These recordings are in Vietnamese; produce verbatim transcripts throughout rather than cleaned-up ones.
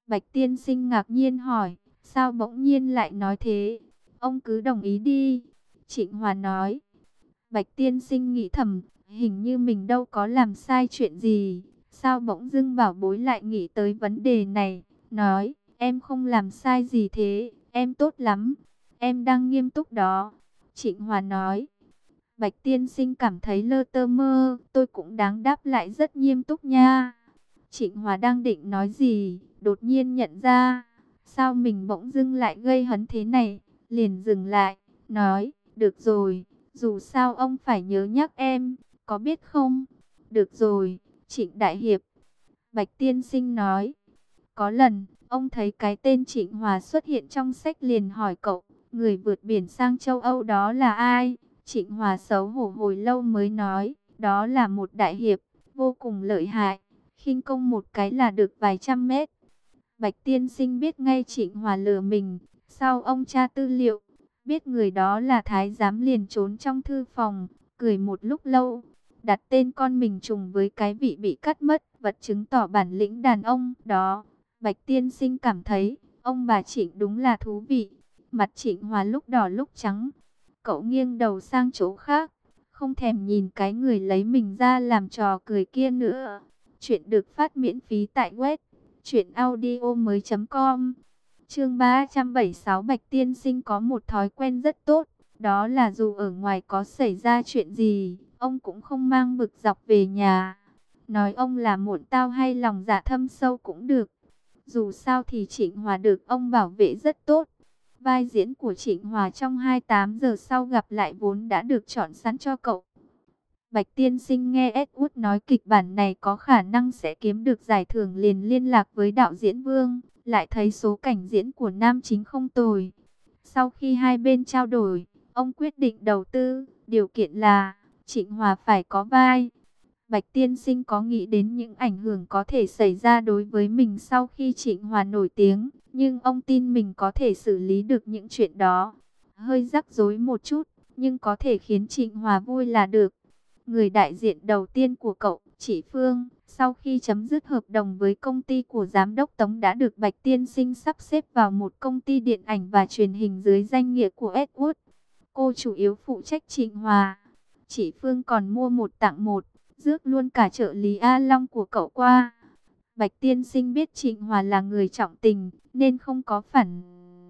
Bạch tiên sinh ngạc nhiên hỏi, sao bỗng nhiên lại nói thế? Ông cứ đồng ý đi. Trịnh Hòa nói. Bạch tiên sinh nghĩ thầm, hình như mình đâu có làm sai chuyện gì. Sao bỗng dưng bảo bối lại nghĩ tới vấn đề này? Nói, em không làm sai gì thế, em tốt lắm. Em đang nghiêm túc đó. Trịnh Hòa nói. Bạch tiên sinh cảm thấy lơ tơ mơ, tôi cũng đáng đáp lại rất nghiêm túc nha. Trịnh Hòa đang định nói gì, đột nhiên nhận ra, sao mình bỗng dưng lại gây hấn thế này, liền dừng lại, nói, được rồi, dù sao ông phải nhớ nhắc em, có biết không? Được rồi, Trịnh Đại Hiệp. Bạch tiên sinh nói, có lần, ông thấy cái tên Trịnh Hòa xuất hiện trong sách liền hỏi cậu, người vượt biển sang châu Âu đó là ai? Trịnh Hòa xấu hổ hồi lâu mới nói, đó là một đại hiệp, vô cùng lợi hại, khinh công một cái là được vài trăm mét. Bạch tiên sinh biết ngay Trịnh Hòa lừa mình, sau ông tra tư liệu, biết người đó là thái giám liền trốn trong thư phòng, cười một lúc lâu, đặt tên con mình trùng với cái vị bị cắt mất, vật chứng tỏ bản lĩnh đàn ông đó. Bạch tiên sinh cảm thấy, ông bà Trịnh đúng là thú vị. Mặt Trịnh Hòa lúc đỏ lúc trắng. Cậu nghiêng đầu sang chỗ khác, không thèm nhìn cái người lấy mình ra làm trò cười kia nữa. Chuyện được phát miễn phí tại web truyện audio mới chấm com. Chương ba trăm bảy mươi sáu. Bạch tiên sinh có một thói quen rất tốt, đó là dù ở ngoài có xảy ra chuyện gì, ông cũng không mang bực dọc về nhà. Nói ông là muộn tao hay lòng dạ thâm sâu cũng được. Dù sao thì Trịnh Hòa được ông bảo vệ rất tốt. Vai diễn của Trịnh Hòa trong hai mươi tám giờ sau gặp lại vốn đã được chọn sẵn cho cậu. Bạch tiên sinh nghe Edward nói kịch bản này có khả năng sẽ kiếm được giải thưởng liền liên lạc với đạo diễn Vương, lại thấy số cảnh diễn của nam chính không tồi. Sau khi hai bên trao đổi, ông quyết định đầu tư, điều kiện là Trịnh Hòa phải có vai. Bạch tiên sinh có nghĩ đến những ảnh hưởng có thể xảy ra đối với mình sau khi Trịnh Hòa nổi tiếng, nhưng ông tin mình có thể xử lý được những chuyện đó. Hơi rắc rối một chút, nhưng có thể khiến Trịnh Hòa vui là được. Người đại diện đầu tiên của cậu, Chỉ Phương, sau khi chấm dứt hợp đồng với công ty của giám đốc Tống đã được Bạch tiên sinh sắp xếp vào một công ty điện ảnh và truyền hình dưới danh nghĩa của Edward. Cô chủ yếu phụ trách Trịnh Hòa. Chỉ Phương còn mua một tặng một, rước luôn cả trợ lý A Long của cậu qua. Bạch tiên sinh biết Trịnh Hòa là người trọng tình, nên không có phản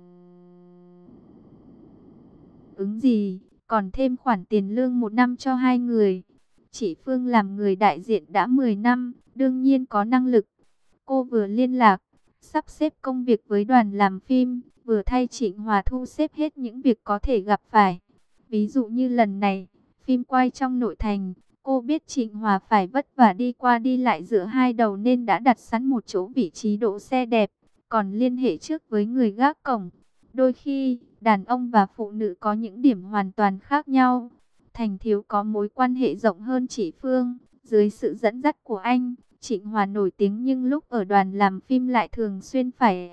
ứng gì, còn thêm khoản tiền lương một năm cho hai người. Chỉ Phương làm người đại diện đã mười năm, đương nhiên có năng lực. Cô vừa liên lạc, sắp xếp công việc với đoàn làm phim, vừa thay Trịnh Hòa thu xếp hết những việc có thể gặp phải. Ví dụ như lần này, phim quay trong nội thành, cô biết Trịnh Hòa phải vất vả đi qua đi lại giữa hai đầu nên đã đặt sẵn một chỗ vị trí đỗ xe đẹp, còn liên hệ trước với người gác cổng. Đôi khi, đàn ông và phụ nữ có những điểm hoàn toàn khác nhau. Thành Thiếu có mối quan hệ rộng hơn Chỉ Phương. Dưới sự dẫn dắt của anh, Trịnh Hòa nổi tiếng nhưng lúc ở đoàn làm phim lại thường xuyên phải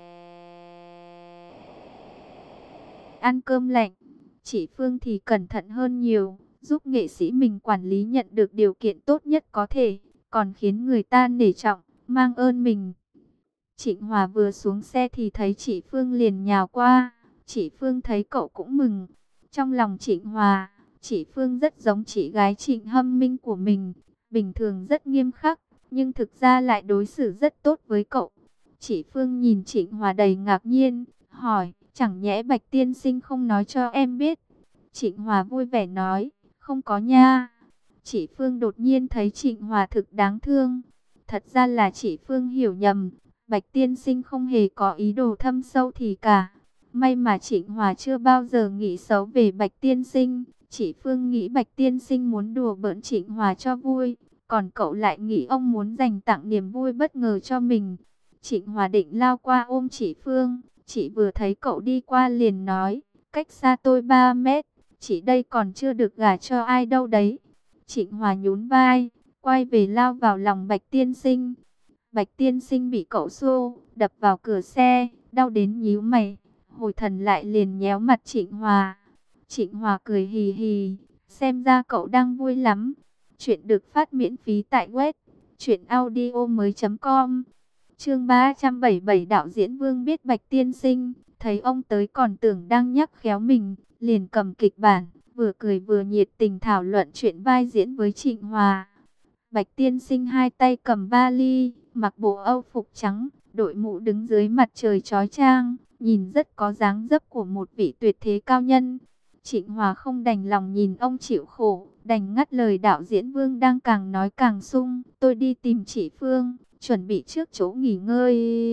ăn cơm lạnh. Chỉ Phương thì cẩn thận hơn nhiều, giúp nghệ sĩ mình quản lý nhận được điều kiện tốt nhất có thể, còn khiến người ta nể trọng, mang ơn mình. Trịnh Hòa vừa xuống xe thì thấy Chỉ Phương liền nhào qua. Chỉ Phương thấy cậu cũng mừng. Trong lòng Trịnh Hòa, Chỉ Phương rất giống chị gái Trịnh Hâm Minh của mình. Bình thường rất nghiêm khắc, nhưng thực ra lại đối xử rất tốt với cậu. Chỉ Phương nhìn Trịnh Hòa đầy ngạc nhiên, hỏi, chẳng nhẽ Bạch tiên sinh không nói cho em biết? Trịnh Hòa vui vẻ nói, không có nha. Chỉ Phương đột nhiên thấy Trịnh Hòa thực đáng thương. Thật ra là Chỉ Phương hiểu nhầm. Bạch tiên sinh không hề có ý đồ thâm sâu thì cả. May mà Trịnh Hòa chưa bao giờ nghĩ xấu về Bạch tiên sinh. Chỉ Phương nghĩ Bạch tiên sinh muốn đùa bỡn Trịnh Hòa cho vui, còn cậu lại nghĩ ông muốn dành tặng niềm vui bất ngờ cho mình. Trịnh Hòa định lao qua ôm Chỉ Phương, chỉ vừa thấy cậu đi qua liền nói, cách xa tôi ba mét, chỉ đây còn chưa được gả cho ai đâu đấy. Trịnh Hòa nhún vai, quay về lao vào lòng Bạch tiên sinh. Bạch tiên sinh bị cậu xô, đập vào cửa xe, đau đến nhíu mày, hồi thần lại liền nhéo mặt Trịnh Hòa. Trịnh Hòa cười hì hì, xem ra cậu đang vui lắm. Chuyện được phát miễn phí tại web truyện audio mới chấm com. Chương ba trăm bảy mươi bảy, đạo diễn Vương biết Bạch tiên sinh, thấy ông tới còn tưởng đang nhắc khéo mình, liền cầm kịch bản, vừa cười vừa nhiệt tình thảo luận chuyện vai diễn với Trịnh Hòa. Bạch tiên sinh hai tay cầm vali, mặc bộ âu phục trắng, đội mũ đứng dưới mặt trời chói chang, nhìn rất có dáng dấp của một vị tuyệt thế cao nhân. Trịnh Hòa không đành lòng nhìn ông chịu khổ, đành ngắt lời đạo diễn Vương đang càng nói càng sung. Tôi đi tìm chị Phương, chuẩn bị trước chỗ nghỉ ngơi.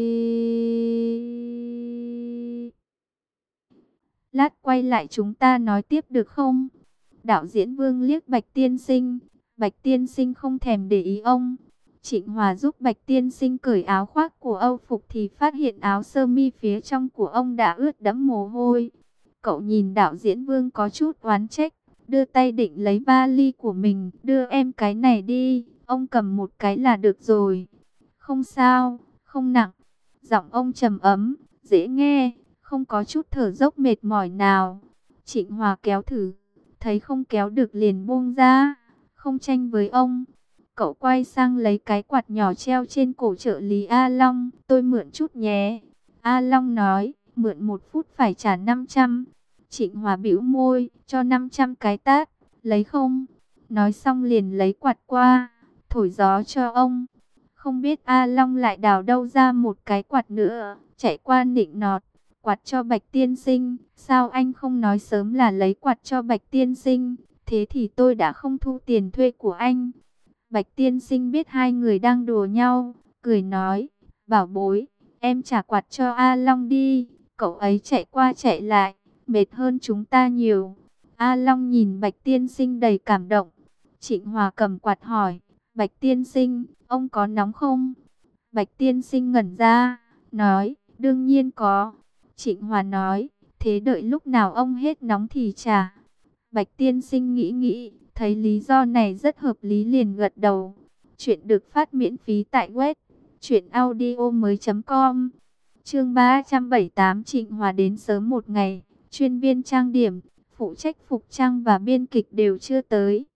Lát quay lại chúng ta nói tiếp được không? Đạo diễn Vương liếc Bạch tiên sinh. Bạch tiên sinh không thèm để ý ông. Trịnh Hòa giúp Bạch tiên sinh cởi áo khoác của âu phục thì phát hiện áo sơ mi phía trong của ông đã ướt đẫm mồ hôi. Cậu nhìn đạo diễn Vương có chút oán trách, đưa tay định lấy vali của mình. Đưa em cái này đi, ông cầm một cái là được rồi. Không sao, không nặng. Giọng ông trầm ấm, dễ nghe, không có chút thở dốc mệt mỏi nào. Trịnh Hòa kéo thử, thấy không kéo được liền buông ra, không tranh với ông. Cậu quay sang lấy cái quạt nhỏ treo trên cổ trợ lý A Long. Tôi mượn chút nhé. A Long nói, mượn một phút phải trả năm trăm. Trịnh Hòa bĩu môi, cho năm trăm cái tát, lấy không? Nói xong liền lấy quạt qua, thổi gió cho ông. Không biết A Long lại đào đâu ra một cái quạt nữa, chạy qua nịnh nọt. Quạt cho Bạch tiên sinh, sao anh không nói sớm là lấy quạt cho Bạch tiên sinh? Thế thì tôi đã không thu tiền thuê của anh. Bạch tiên sinh biết hai người đang đùa nhau, cười nói, bảo bối, em trả quạt cho A Long đi, cậu ấy chạy qua chạy lại, mệt hơn chúng ta nhiều. A Long nhìn Bạch tiên sinh đầy cảm động. Trịnh Hòa cầm quạt hỏi, Bạch tiên sinh, ông có nóng không? Bạch tiên sinh ngẩn ra, nói, đương nhiên có. Trịnh Hòa nói, thế đợi lúc nào ông hết nóng thì trả. Bạch tiên sinh nghĩ nghĩ, thấy lý do này rất hợp lý liền gật đầu. Chuyện được phát miễn phí tại web truyện audio mới chấm com. Chương ba trăm bảy mươi tám, Trịnh Hòa đến sớm một ngày. Chuyên viên trang điểm, phụ trách phục trang và biên kịch đều chưa tới.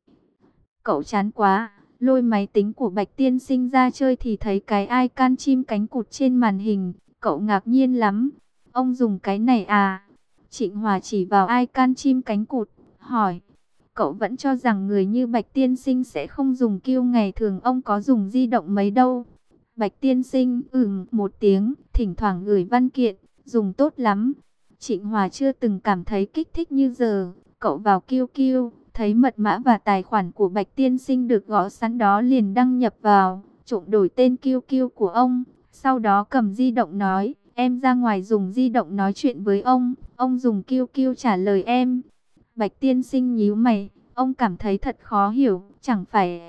Cậu chán quá, lôi máy tính của Bạch tiên sinh ra chơi thì thấy cái icon chim cánh cụt trên màn hình. Cậu ngạc nhiên lắm. Ông dùng cái này à? Trịnh Hòa chỉ vào icon chim cánh cụt, hỏi. Cậu vẫn cho rằng người như Bạch tiên sinh sẽ không dùng Q, ngày thường ông có dùng di động mấy đâu. Bạch tiên sinh ừm một tiếng, thỉnh thoảng gửi văn kiện, dùng tốt lắm. Trịnh Hòa chưa từng cảm thấy kích thích như giờ. Cậu vào Q Q, thấy mật mã và tài khoản của Bạch tiên sinh được gõ sẵn đó liền đăng nhập vào, trộm đổi tên Q Q của ông. Sau đó cầm di động nói, em ra ngoài dùng di động nói chuyện với ông, ông dùng Q Q trả lời em. Bạch tiên sinh nhíu mày, ông cảm thấy thật khó hiểu, chẳng phải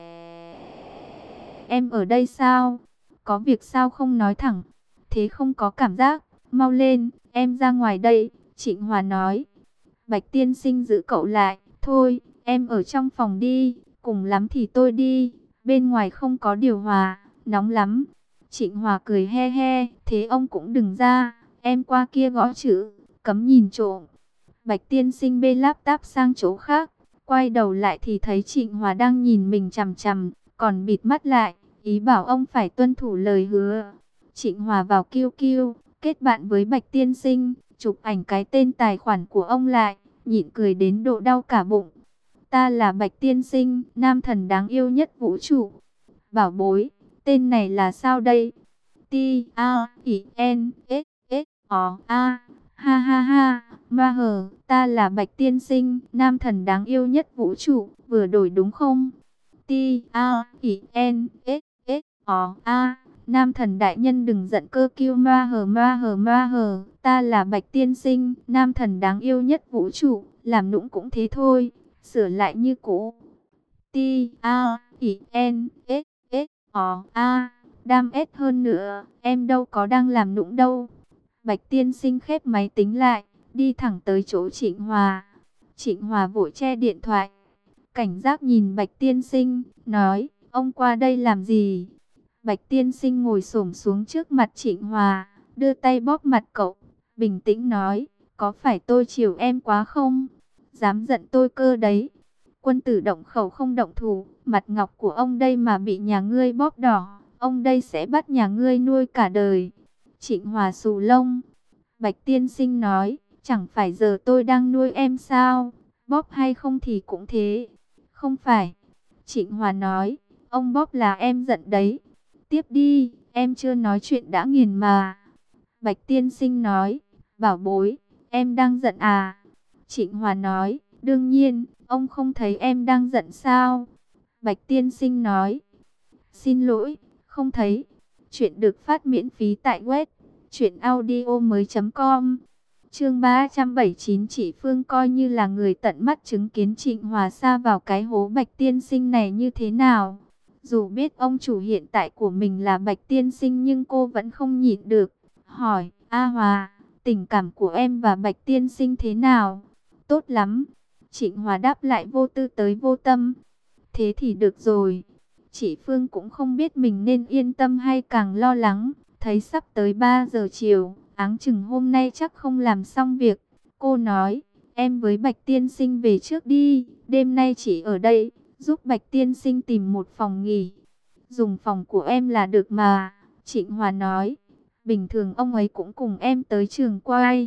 em ở đây sao? Có việc sao không nói thẳng? Thế không có cảm giác, mau lên, em ra ngoài đây, Trịnh Hòa nói. Bạch tiên sinh giữ cậu lại, thôi, em ở trong phòng đi, cùng lắm thì tôi đi, bên ngoài không có điều hòa, nóng lắm. Trịnh Hòa cười he he, thế ông cũng đừng ra, em qua kia gõ chữ, cấm nhìn trộm. Bạch tiên sinh bê laptop sang chỗ khác, quay đầu lại thì thấy Trịnh Hòa đang nhìn mình chằm chằm, còn bịt mắt lại, ý bảo ông phải tuân thủ lời hứa. Trịnh Hòa vào Q Q, kết bạn với Bạch tiên sinh, chụp ảnh cái tên tài khoản của ông lại, nhịn cười đến độ đau cả bụng. Ta là Bạch tiên sinh, nam thần đáng yêu nhất vũ trụ. Bảo bối, tên này là sao đây? T A I N S S O A. Ha ha ha, ma hờ, ta là Bạch tiên sinh, nam thần đáng yêu nhất vũ trụ, vừa đổi đúng không? T A I N S S O A. Nam thần đại nhân đừng giận cơ kiêu, ma hờ ma hờ ma hờ, ta là Bạch tiên sinh, nam thần đáng yêu nhất vũ trụ, làm nũng cũng thế thôi, sửa lại như cũ. T A I N S S O A. Đam ết hơn nữa, em đâu có đang làm nũng đâu. Bạch tiên sinh khép máy tính lại, đi thẳng tới chỗ Trịnh Hòa. Trịnh Hòa vội che điện thoại, cảnh giác nhìn Bạch tiên sinh, nói, ông qua đây làm gì? Bạch tiên sinh ngồi xổm xuống trước mặt Trịnh Hòa, đưa tay bóp mặt cậu, bình tĩnh nói, có phải tôi chiều em quá không? Dám giận tôi cơ đấy. Quân tử động khẩu không động thủ, mặt ngọc của ông đây mà bị nhà ngươi bóp đỏ, ông đây sẽ bắt nhà ngươi nuôi cả đời. Trịnh Hòa xù lông. Bạch tiên sinh nói, chẳng phải giờ tôi đang nuôi em sao? Bóp hay không thì cũng thế. Không phải. Trịnh Hòa nói, ông bóp là em giận đấy. Tiếp đi, em chưa nói chuyện đã nghiền mà. Bạch tiên sinh nói, bảo bối, em đang giận à? Trịnh Hòa nói, đương nhiên, ông không thấy em đang giận sao? Bạch tiên sinh nói, xin lỗi, không thấy. Chuyện được phát miễn phí tại web truyện audio mới chấm com. Chương ba trăm bảy mươi chín, Chỉ Phương coi như là người tận mắt chứng kiến Trịnh Hòa sa vào cái hố Bạch tiên sinh này như thế nào. Dù biết ông chủ hiện tại của mình là Bạch tiên sinh nhưng cô vẫn không nhịn được. Hỏi, A Hòa, tình cảm của em và Bạch tiên sinh thế nào? Tốt lắm. Trịnh Hòa đáp lại vô tư tới vô tâm. Thế thì được rồi. Chỉ Phương cũng không biết mình nên yên tâm hay càng lo lắng. Thấy sắp tới ba giờ chiều, áng chừng hôm nay chắc không làm xong việc. Cô nói, em với Bạch tiên sinh về trước đi, đêm nay chỉ ở đây, giúp Bạch tiên sinh tìm một phòng nghỉ. Dùng phòng của em là được mà, Trịnh Hòa nói. Bình thường ông ấy cũng cùng em tới trường quay.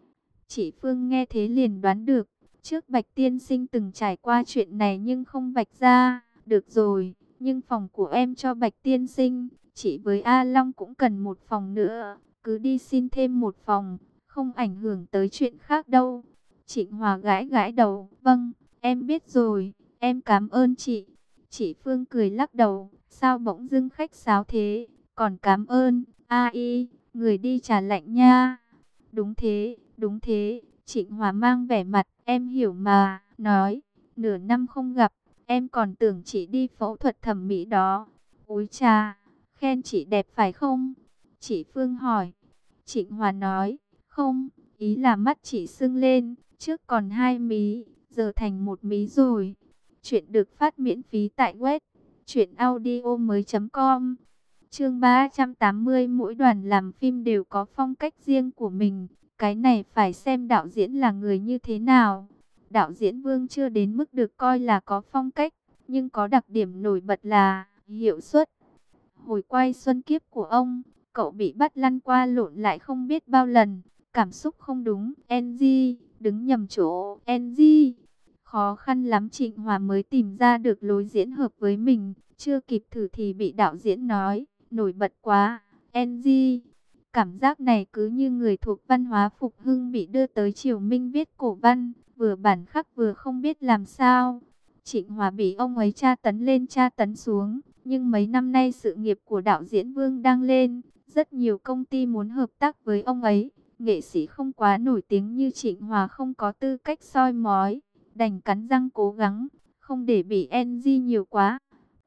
Chỉ Phương nghe thế liền đoán được, trước Bạch tiên sinh từng trải qua chuyện này nhưng không vạch ra. Được rồi, nhưng phòng của em cho Bạch tiên sinh, chị với A Long cũng cần một phòng nữa, cứ đi xin thêm một phòng, không ảnh hưởng tới chuyện khác đâu. Trịnh Hòa gãi gãi đầu, vâng, em biết rồi, em cảm ơn chị. Chị Phương cười lắc đầu, sao bỗng dưng khách sáo thế, còn cảm ơn, a i, người đi trà lạnh nha. Đúng thế, đúng thế, Trịnh Hòa mang vẻ mặt, em hiểu mà, nói, nửa năm không gặp, em còn tưởng chị đi phẫu thuật thẩm mỹ đó. Úi cha, khen chị đẹp phải không? Chị Phương hỏi. Trịnh Hòa nói, không, ý là mắt chị sưng lên, trước còn hai mí, giờ thành một mí rồi. Chuyện được phát miễn phí tại web truyện audio mới chấm com. Chương ba trăm tám mươi, mỗi đoàn làm phim đều có phong cách riêng của mình. Cái này phải xem đạo diễn là người như thế nào. Đạo diễn Vương chưa đến mức được coi là có phong cách, nhưng có đặc điểm nổi bật là hiệu suất. Hồi quay Xuân Kiếp của ông, cậu bị bắt lăn qua lộn lại không biết bao lần. Cảm xúc không đúng, en giê, đứng nhầm chỗ, en giê. Khó khăn lắm Trịnh Hòa mới tìm ra được lối diễn hợp với mình. Chưa kịp thử thì bị đạo diễn nói, nổi bật quá, en giê. Cảm giác này cứ như người thuộc văn hóa phục hưng bị đưa tới triều minh viết cổ văn, vừa bản khắc vừa không biết làm sao. Trịnh Hòa bị ông ấy tra tấn lên tra tấn xuống, nhưng mấy năm nay sự nghiệp của đạo diễn Vương đang lên, rất nhiều công ty muốn hợp tác với ông ấy. Nghệ sĩ không quá nổi tiếng như Trịnh Hòa không có tư cách soi mói, đành cắn răng cố gắng, không để bị en giê nhiều quá.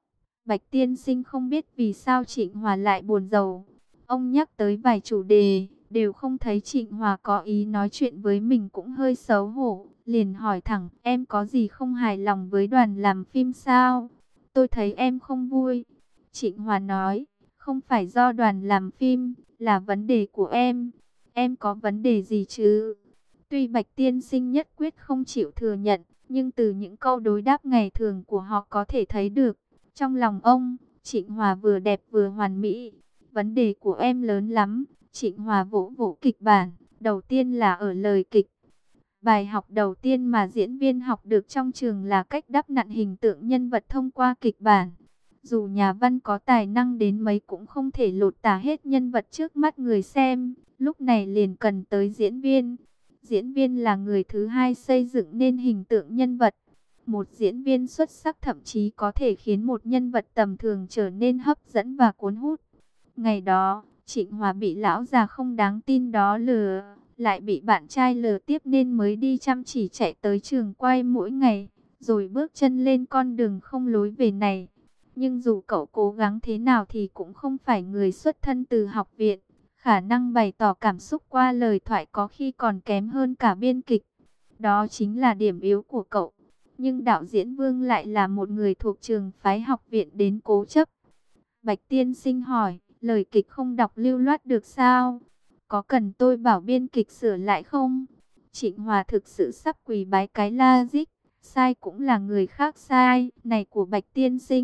Bạch tiên sinh không biết vì sao Trịnh Hòa lại buồn rầu. Ông nhắc tới vài chủ đề, đều không thấy Trịnh Hòa có ý nói chuyện với mình cũng hơi xấu hổ. Liền hỏi thẳng, em có gì không hài lòng với đoàn làm phim sao? Tôi thấy em không vui. Trịnh Hòa nói, không phải do đoàn làm phim, là vấn đề của em. Em có vấn đề gì chứ? Tuy Bạch tiên sinh nhất quyết không chịu thừa nhận, nhưng từ những câu đối đáp ngày thường của họ có thể thấy được. Trong lòng ông, Trịnh Hòa vừa đẹp vừa hoàn mỹ. Vấn đề của em lớn lắm. Trịnh Hòa vỗ vỗ kịch bản. Đầu tiên là ở lời kịch. Bài học đầu tiên mà diễn viên học được trong trường là cách đắp nặn hình tượng nhân vật thông qua kịch bản. Dù nhà văn có tài năng đến mấy cũng không thể lột tả hết nhân vật trước mắt người xem. Lúc này liền cần tới diễn viên. Diễn viên là người thứ hai xây dựng nên hình tượng nhân vật. Một diễn viên xuất sắc thậm chí có thể khiến một nhân vật tầm thường trở nên hấp dẫn và cuốn hút. Ngày đó, Trịnh Hòa bị lão già không đáng tin đó lừa, lại bị bạn trai lừa tiếp nên mới đi chăm chỉ chạy tới trường quay mỗi ngày, rồi bước chân lên con đường không lối về này. Nhưng dù cậu cố gắng thế nào thì cũng không phải người xuất thân từ học viện. Khả năng bày tỏ cảm xúc qua lời thoại có khi còn kém hơn cả biên kịch. Đó chính là điểm yếu của cậu. Nhưng đạo diễn Vương lại là một người thuộc trường phái học viện đến cố chấp. Bạch tiên sinh hỏi, lời kịch không đọc lưu loát được sao? Có cần tôi bảo biên kịch sửa lại không? Trịnh Hòa thực sự sắp quỳ bái cái la dích. Sai cũng là người khác sai. Này của Bạch tiên sinh,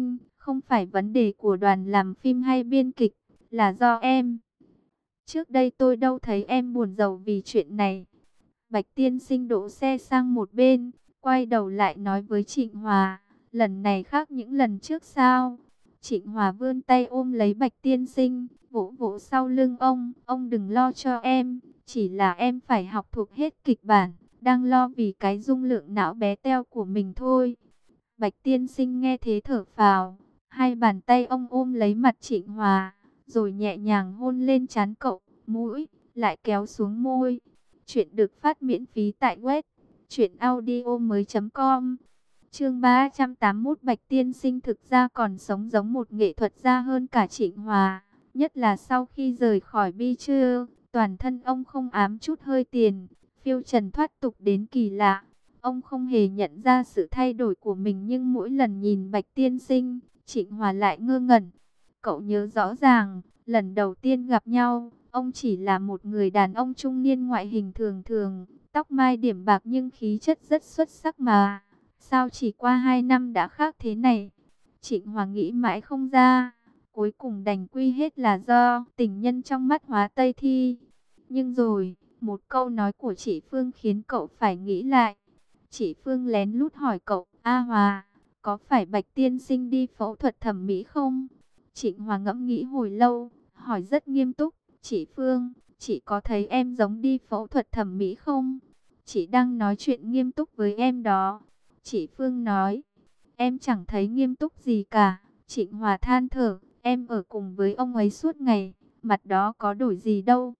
Không phải vấn đề của đoàn làm phim hay biên kịch, là do em. Trước đây tôi đâu thấy em buồn rầu vì chuyện này. Bạch tiên sinh đỗ xe sang một bên, quay đầu lại nói với Trịnh Hòa, lần này khác những lần trước sao? Trịnh Hòa vươn tay ôm lấy Bạch tiên sinh, vỗ vỗ sau lưng ông, ông đừng lo cho em, chỉ là em phải học thuộc hết kịch bản, đang lo vì cái dung lượng não bé teo của mình thôi. Bạch tiên sinh nghe thế thở phào, hai bàn tay ông ôm lấy mặt Trịnh Hòa, rồi nhẹ nhàng hôn lên trán cậu, mũi, lại kéo xuống môi. Chuyện được phát miễn phí tại web truyệnaudiomoi chấm com. Chương ba trăm tám mươi mốt. Bạch tiên sinh thực ra còn sống giống một nghệ thuật gia hơn cả Trịnh Hòa, nhất là sau khi rời khỏi Bi Trưa, toàn thân ông không ám chút hơi tiền, phiêu trần thoát tục đến kỳ lạ. Ông không hề nhận ra sự thay đổi của mình, nhưng mỗi lần nhìn Bạch tiên sinh, Trịnh Hòa lại ngơ ngẩn. Cậu nhớ rõ ràng, lần đầu tiên gặp nhau, ông chỉ là một người đàn ông trung niên ngoại hình thường thường, tóc mai điểm bạc nhưng khí chất rất xuất sắc mà. Sao chỉ qua hai năm đã khác thế này? Trịnh Hòa nghĩ mãi không ra, cuối cùng đành quy hết là do tình nhân trong mắt Hóa Tây Thi. Nhưng rồi, một câu nói của chị Phương khiến cậu phải nghĩ lại. Chị Phương lén lút hỏi cậu, A Hòa, có phải Bạch tiên sinh đi phẫu thuật thẩm mỹ không? Trịnh Hòa ngẫm nghĩ hồi lâu, hỏi rất nghiêm túc, chị Phương, chị có thấy em giống đi phẫu thuật thẩm mỹ không? Chị đang nói chuyện nghiêm túc với em đó. Chị Phương nói, em chẳng thấy nghiêm túc gì cả. Trịnh Hòa than thở, em ở cùng với ông ấy suốt ngày, mặt đó có đổi gì đâu.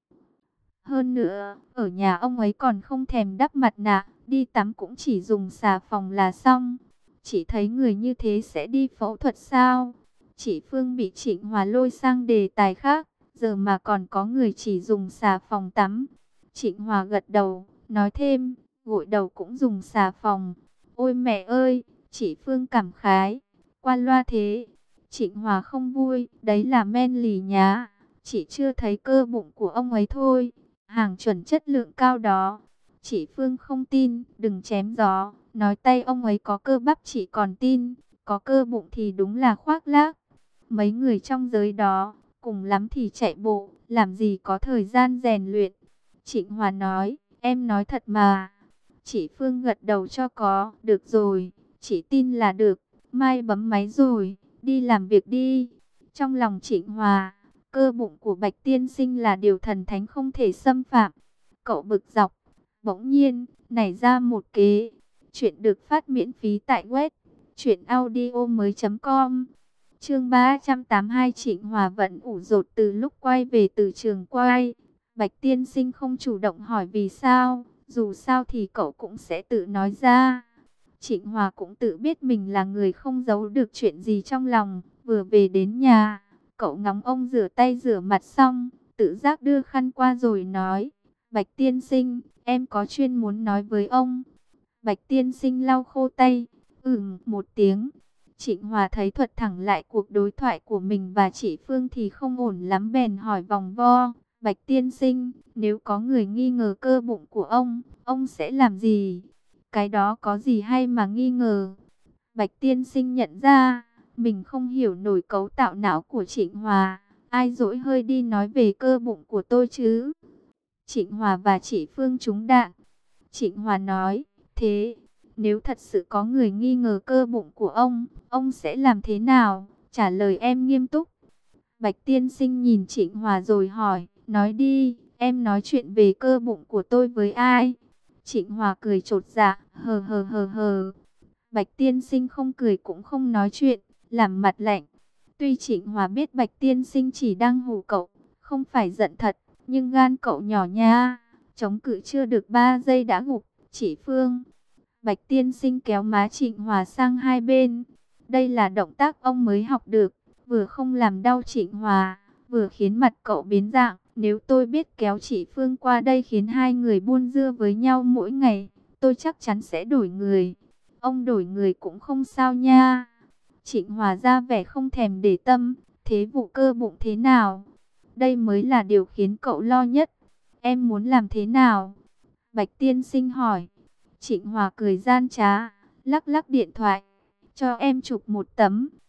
Hơn nữa, ở nhà ông ấy còn không thèm đắp mặt nạ, đi tắm cũng chỉ dùng xà phòng là xong. Chị thấy người như thế sẽ đi phẫu thuật sao? Chị Phương bị Trịnh Hòa lôi sang đề tài khác, giờ mà còn có người chỉ dùng xà phòng tắm. Trịnh Hòa gật đầu, nói thêm, gội đầu cũng dùng xà phòng. Ôi mẹ ơi, chị Phương cảm khái, qua loa thế. Trịnh Hòa không vui, đấy là men lì nhá, chị chưa thấy cơ bụng của ông ấy thôi, hàng chuẩn chất lượng cao đó. Chị Phương không tin, đừng chém gió, nói tay ông ấy có cơ bắp chị còn tin, có cơ bụng thì đúng là khoác lác. Mấy người trong giới đó, cùng lắm thì chạy bộ, làm gì có thời gian rèn luyện. Trịnh Hòa nói, em nói thật mà. Chị Phương gật đầu cho có, được rồi, chị tin là được, mai bấm máy rồi, đi làm việc đi. Trong lòng Trịnh Hòa, cơ bụng của Bạch tiên sinh là điều thần thánh không thể xâm phạm. Cậu bực dọc, bỗng nhiên, nảy ra một kế. Chuyện được phát miễn phí tại web truyệnaudiomoi chấm com. Chương ba trăm tám mươi hai. Trịnh Hòa vẫn ủ rột từ lúc quay về từ trường quay. Bạch tiên sinh không chủ động hỏi vì sao, dù sao thì cậu cũng sẽ tự nói ra. Trịnh Hòa cũng tự biết mình là người không giấu được chuyện gì trong lòng. Vừa về đến nhà, cậu ngóng ông rửa tay rửa mặt xong, tự giác đưa khăn qua rồi nói, Bạch tiên sinh, em có chuyện muốn nói với ông. Bạch tiên sinh lau khô tay, ừm một tiếng. Trịnh Hòa thấy thuật thẳng lại cuộc đối thoại của mình và chị Phương thì không ổn lắm, bèn hỏi vòng vo, Bạch tiên sinh, nếu có người nghi ngờ cơ bụng của ông, ông sẽ làm gì? Cái đó có gì hay mà nghi ngờ? Bạch tiên sinh nhận ra, mình không hiểu nổi cấu tạo não của Trịnh Hòa, ai dỗi hơi đi nói về cơ bụng của tôi chứ? Trịnh Hòa và chị Phương trúng đạn. Trịnh Hòa nói, thế, nếu thật sự có người nghi ngờ cơ bụng của ông, ông sẽ làm thế nào? Trả lời em nghiêm túc. Bạch tiên sinh nhìn Trịnh Hòa rồi hỏi, nói đi, em nói chuyện về cơ bụng của tôi với ai? Trịnh Hòa cười chột dạ, hờ hờ hờ hờ. Bạch tiên sinh không cười cũng không nói chuyện, làm mặt lạnh. Tuy Trịnh Hòa biết Bạch tiên sinh chỉ đang hù cậu, không phải giận thật, nhưng gan cậu nhỏ nha, chống cự chưa được ba giây đã gục. Chị Phương. Bạch tiên sinh kéo má Trịnh Hòa sang hai bên. Đây là động tác ông mới học được, vừa không làm đau Trịnh Hòa, vừa khiến mặt cậu biến dạng. Nếu tôi biết kéo chị Phương qua đây khiến hai người buôn dưa với nhau mỗi ngày, tôi chắc chắn sẽ đổi người. Ông đổi người cũng không sao nha. Trịnh Hòa ra vẻ không thèm để tâm. Thế vụ cơ bụng thế nào? Đây mới là điều khiến cậu lo nhất. Em muốn làm thế nào? Bạch tiên sinh hỏi. Trịnh Hòa cười gian trá, lắc lắc điện thoại. Cho em chụp một tấm.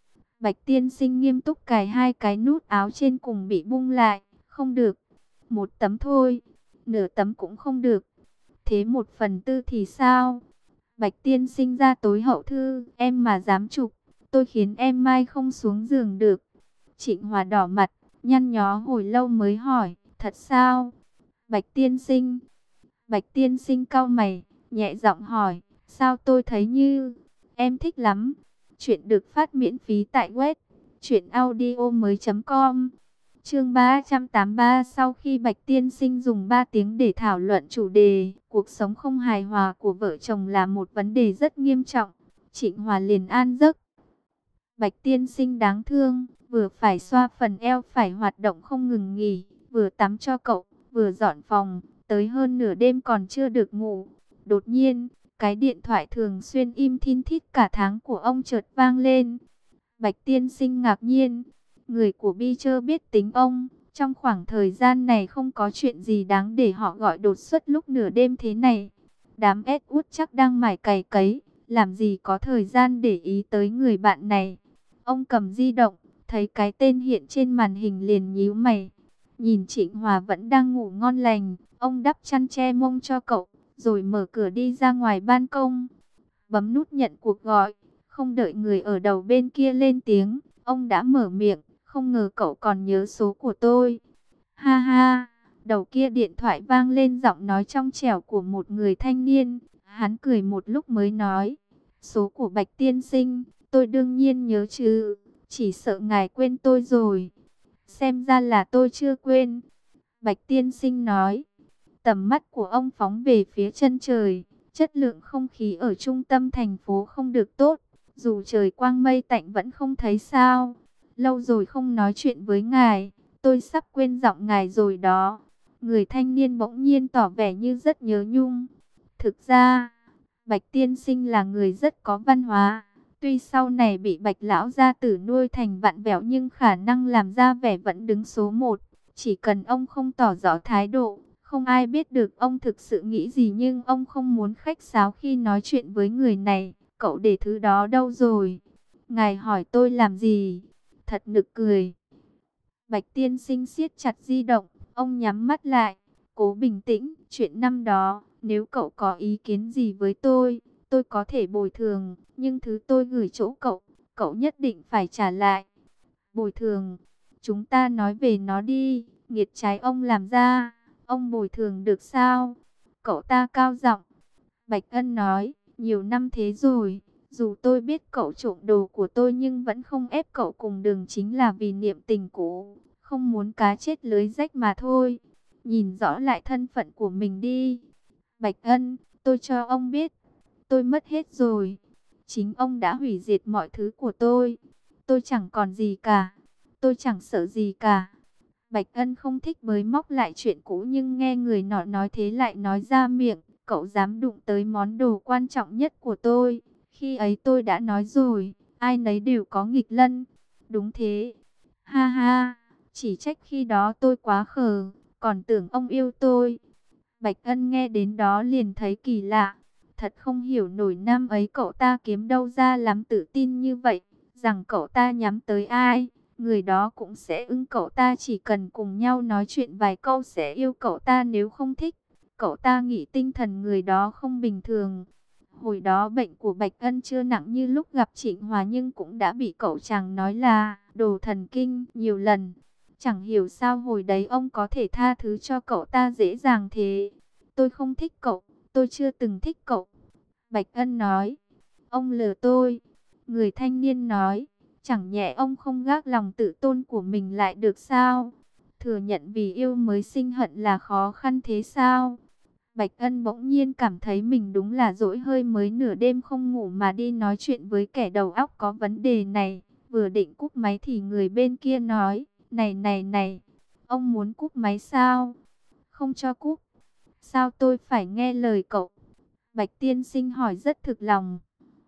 Bạch tiên sinh nghiêm túc cài hai cái nút áo trên cùng bị bung lại. Không được. Một tấm thôi. Nửa tấm cũng không được. Thế một phần tư thì sao? Bạch tiên sinh ra tối hậu thư. Em mà dám chụp, tôi khiến em mai không xuống giường được. Trịnh Hòa đỏ mặt, nhăn nhó hồi lâu mới hỏi. Thật sao? Bạch tiên sinh. Bạch tiên sinh cau mày, nhẹ giọng hỏi. Sao tôi thấy như em thích lắm. Chuyện được phát miễn phí tại web truyện audio mới chấm com. Chương ba trăm tám mươi ba. Sau khi Bạch tiên sinh dùng ba tiếng để thảo luận chủ đề, cuộc sống không hài hòa của vợ chồng là một vấn đề rất nghiêm trọng, Trịnh Hòa liền an giấc. Bạch tiên sinh đáng thương, vừa phải xoa phần eo phải hoạt động không ngừng nghỉ, vừa tắm cho cậu, vừa dọn phòng, tới hơn nửa đêm còn chưa được ngủ. Đột nhiên, cái điện thoại thường xuyên im thin thít cả tháng của ông chợt vang lên. Bạch tiên sinh ngạc nhiên, người của Beecher biết tính ông, trong khoảng thời gian này không có chuyện gì đáng để họ gọi đột xuất lúc nửa đêm thế này. Đám Edward chắc đang mải cày cấy, làm gì có thời gian để ý tới người bạn này. Ông cầm di động, thấy cái tên hiện trên màn hình liền nhíu mày. Nhìn Trịnh Hòa vẫn đang ngủ ngon lành, ông đắp chăn che mông cho cậu, rồi mở cửa đi ra ngoài ban công. Bấm nút nhận cuộc gọi, không đợi người ở đầu bên kia lên tiếng, ông đã mở miệng. Không ngờ cậu còn nhớ số của tôi. Ha ha, đầu kia điện thoại vang lên giọng nói trong trẻo của một người thanh niên. Hắn cười một lúc mới nói, số của Bạch tiên sinh, tôi đương nhiên nhớ chứ, chỉ sợ ngài quên tôi rồi. Xem ra là tôi chưa quên. Bạch tiên sinh nói, tầm mắt của ông phóng về phía chân trời. Chất lượng không khí ở trung tâm thành phố không được tốt, dù trời quang mây tạnh vẫn không thấy sao. Lâu rồi không nói chuyện với ngài, tôi sắp quên giọng ngài rồi đó. Người thanh niên bỗng nhiên tỏ vẻ như rất nhớ nhung. Thực ra, Bạch tiên sinh là người rất có văn hóa. Tuy sau này bị Bạch lão gia tử nuôi thành vặn vẹo nhưng khả năng làm ra vẻ vẫn đứng số một. Chỉ cần ông không tỏ rõ thái độ, không ai biết được ông thực sự nghĩ gì, nhưng ông không muốn khách sáo khi nói chuyện với người này. Cậu để thứ đó đâu rồi? Ngài hỏi tôi làm gì? Thật nực cười. Bạch tiên sinh siết chặt di động, ông nhắm mắt lại, cố bình tĩnh. Chuyện năm đó, nếu cậu có ý kiến gì với tôi, tôi có thể bồi thường, nhưng thứ tôi gửi chỗ cậu, cậu nhất định phải trả lại. Bồi thường? Chúng ta nói về nó đi, nghiệt trái ông làm ra, ông bồi thường được sao? Cậu ta cao giọng. Bạch Ân nói, nhiều năm thế rồi, dù tôi biết cậu trộm đồ của tôi nhưng vẫn không ép cậu cùng đường, chính là vì niệm tình cũ, không muốn cá chết lưới rách mà thôi. Nhìn rõ lại thân phận của mình đi. Bạch Ân, tôi cho ông biết, tôi mất hết rồi. Chính ông đã hủy diệt mọi thứ của tôi. Tôi chẳng còn gì cả. Tôi chẳng sợ gì cả. Bạch Ân không thích bới móc lại chuyện cũ, nhưng nghe người nọ nói thế lại nói ra miệng. Cậu dám đụng tới món đồ quan trọng nhất của tôi. Khi ấy tôi đã nói rồi, ai nấy đều có nghịch lân. Đúng thế. Ha ha, chỉ trách khi đó tôi quá khờ, còn tưởng ông yêu tôi. Bạch Ân nghe đến đó liền thấy kỳ lạ. Thật không hiểu nổi năm ấy cậu ta kiếm đâu ra lắm tự tin như vậy, rằng cậu ta nhắm tới ai, người đó cũng sẽ ưng cậu ta, chỉ cần cùng nhau nói chuyện vài câu sẽ yêu cậu ta nếu không thích. Cậu ta nghĩ tinh thần người đó không bình thường. Hồi đó bệnh của Bạch Ân chưa nặng như lúc gặp Trịnh Hòa, nhưng cũng đã bị cậu chàng nói là đồ thần kinh nhiều lần. Chẳng hiểu sao hồi đấy ông có thể tha thứ cho cậu ta dễ dàng thế. Tôi không thích cậu, tôi chưa từng thích cậu. Bạch Ân nói, ông lừa tôi. Người thanh niên nói, chẳng nhẽ ông không gác lòng tự tôn của mình lại được sao? Thừa nhận vì yêu mới sinh hận là khó khăn thế sao? Bạch Ân bỗng nhiên cảm thấy mình đúng là dỗi hơi, mới nửa đêm không ngủ mà đi nói chuyện với kẻ đầu óc có vấn đề này. Vừa định cúp máy thì người bên kia nói, này này này, ông muốn cúp máy sao? Không cho cúp. Sao tôi phải nghe lời cậu? Bạch tiên sinh hỏi rất thực lòng.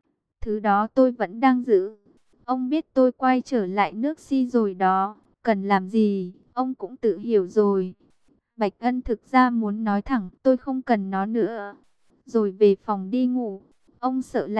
Thứ đó tôi vẫn đang giữ. Ông biết tôi quay trở lại nước Si rồi đó. Cần làm gì, ông cũng tự hiểu rồi. Bạch Ân thực ra muốn nói thẳng, tôi không cần nó nữa. Rồi về phòng đi ngủ. Ông sợ lạnh,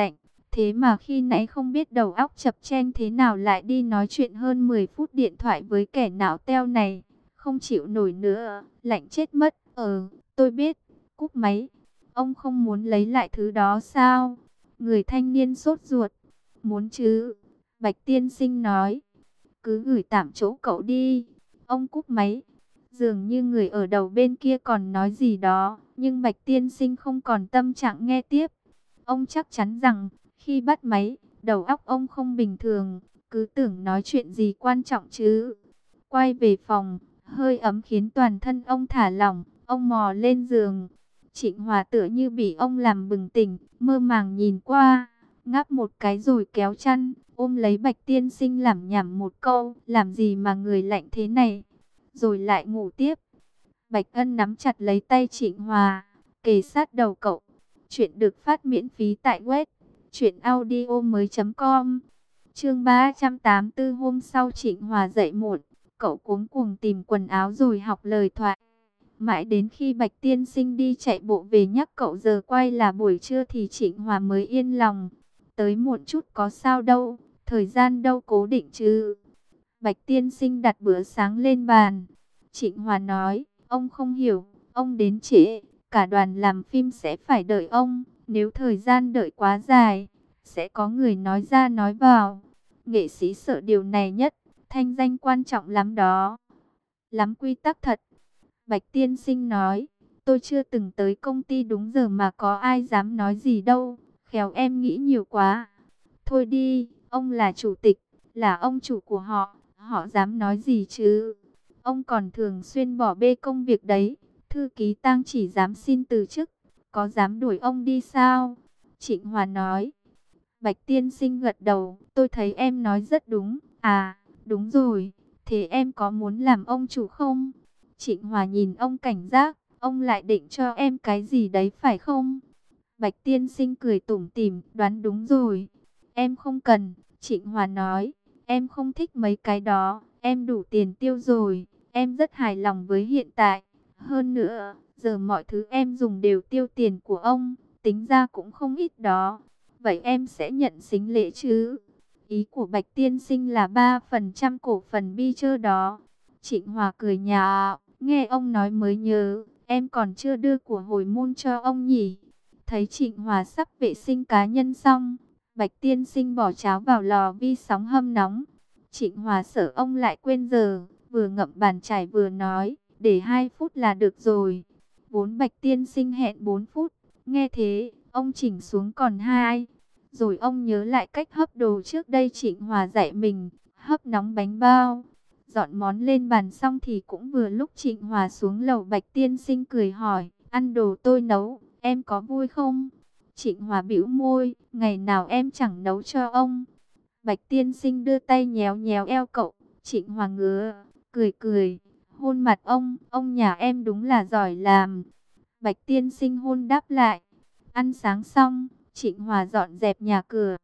Thế mà khi nãy không biết đầu óc chập chênh thế nào lại đi nói chuyện hơn mười phút điện thoại với kẻ não teo này. Không chịu nổi nữa, lạnh chết mất. Ờ, tôi biết, cúp máy. Ông không muốn lấy lại thứ đó sao? Người thanh niên sốt ruột. Muốn chứ, Bạch tiên sinh nói. Cứ gửi tạm chỗ cậu đi. Ông cúp máy. Dường như người ở đầu bên kia còn nói gì đó, nhưng Bạch tiên sinh không còn tâm trạng nghe tiếp. Ông chắc chắn rằng, khi bắt máy, đầu óc ông không bình thường, cứ tưởng nói chuyện gì quan trọng chứ. Quay về phòng, hơi ấm khiến toàn thân ông thả lỏng, ông mò lên giường. Trịnh Hòa tựa như bị ông làm bừng tỉnh, mơ màng nhìn qua, ngáp một cái rồi kéo chăn, ôm lấy Bạch tiên sinh lẩm nhẩm một câu, làm gì mà người lạnh thế này, rồi lại ngủ tiếp. Bạch Ân nắm chặt lấy tay Trịnh Hòa, kề sát đầu cậu. Chuyện được phát miễn phí tại web truyện audio mới chấm com. Chương ba trăm tám mươi tư. Hôm sau Trịnh Hòa dậy muộn, cậu cuống cuồng tìm quần áo rồi học lời thoại. Mãi đến khi Bạch tiên sinh đi chạy bộ về nhắc cậu giờ quay là buổi trưa thì Trịnh Hòa mới yên lòng. Tới muộn chút có sao đâu, thời gian đâu cố định chứ. Bạch tiên sinh đặt bữa sáng lên bàn. Trịnh Hòa nói, ông không hiểu, ông đến trễ, cả đoàn làm phim sẽ phải đợi ông. Nếu thời gian đợi quá dài, sẽ có người nói ra nói vào. Nghệ sĩ sợ điều này nhất, thanh danh quan trọng lắm đó. Lắm quy tắc thật. Bạch tiên sinh nói, tôi chưa từng tới công ty đúng giờ mà có ai dám nói gì đâu. Khéo em nghĩ nhiều quá. Thôi đi, ông là chủ tịch, là ông chủ của họ, họ dám nói gì chứ. Ông còn thường xuyên bỏ bê công việc đấy. Thư ký Tang chỉ dám xin từ chức, có dám đuổi ông đi sao? Trịnh Hòa nói. Bạch tiên sinh gật đầu, tôi thấy em nói rất đúng. À, đúng rồi, thế em có muốn làm ông chủ không? Trịnh Hòa nhìn ông cảnh giác, ông lại định cho em cái gì đấy phải không? Bạch tiên sinh cười tủm tỉm, đoán đúng rồi. Em không cần, Trịnh Hòa nói, em không thích mấy cái đó, em đủ tiền tiêu rồi, em rất hài lòng với hiện tại. Hơn nữa, giờ mọi thứ em dùng đều tiêu tiền của ông, tính ra cũng không ít đó. Vậy em sẽ nhận sính lễ chứ? Ý của Bạch tiên sinh là ba phần trăm cổ phần Beecher đó. Trịnh Hòa cười nhạo, nghe ông nói mới nhớ, em còn chưa đưa của hồi môn cho ông nhỉ? Thấy Trịnh Hòa sắp vệ sinh cá nhân xong, Bạch tiên sinh bỏ cháo vào lò vi sóng hâm nóng. Trịnh Hòa sợ ông lại quên giờ, vừa ngậm bàn chải vừa nói, để hai phút là được rồi. Vốn Bạch tiên sinh hẹn bốn phút, nghe thế, ông chỉnh xuống còn hai. Rồi ông nhớ lại cách hấp đồ trước đây Trịnh Hòa dạy mình, hấp nóng bánh bao. Dọn món lên bàn xong thì cũng vừa lúc Trịnh Hòa xuống lầu. Bạch tiên sinh cười hỏi, ăn đồ tôi nấu, em có vui không? Trịnh Hòa bĩu môi, ngày nào em chẳng nấu cho ông. Bạch tiên sinh đưa tay nhéo nhéo eo cậu. Trịnh Hòa ngứa, cười cười, hôn mặt ông, ông nhà em đúng là giỏi làm. Bạch tiên sinh hôn đáp lại. Ăn sáng xong, Trịnh Hòa dọn dẹp nhà cửa.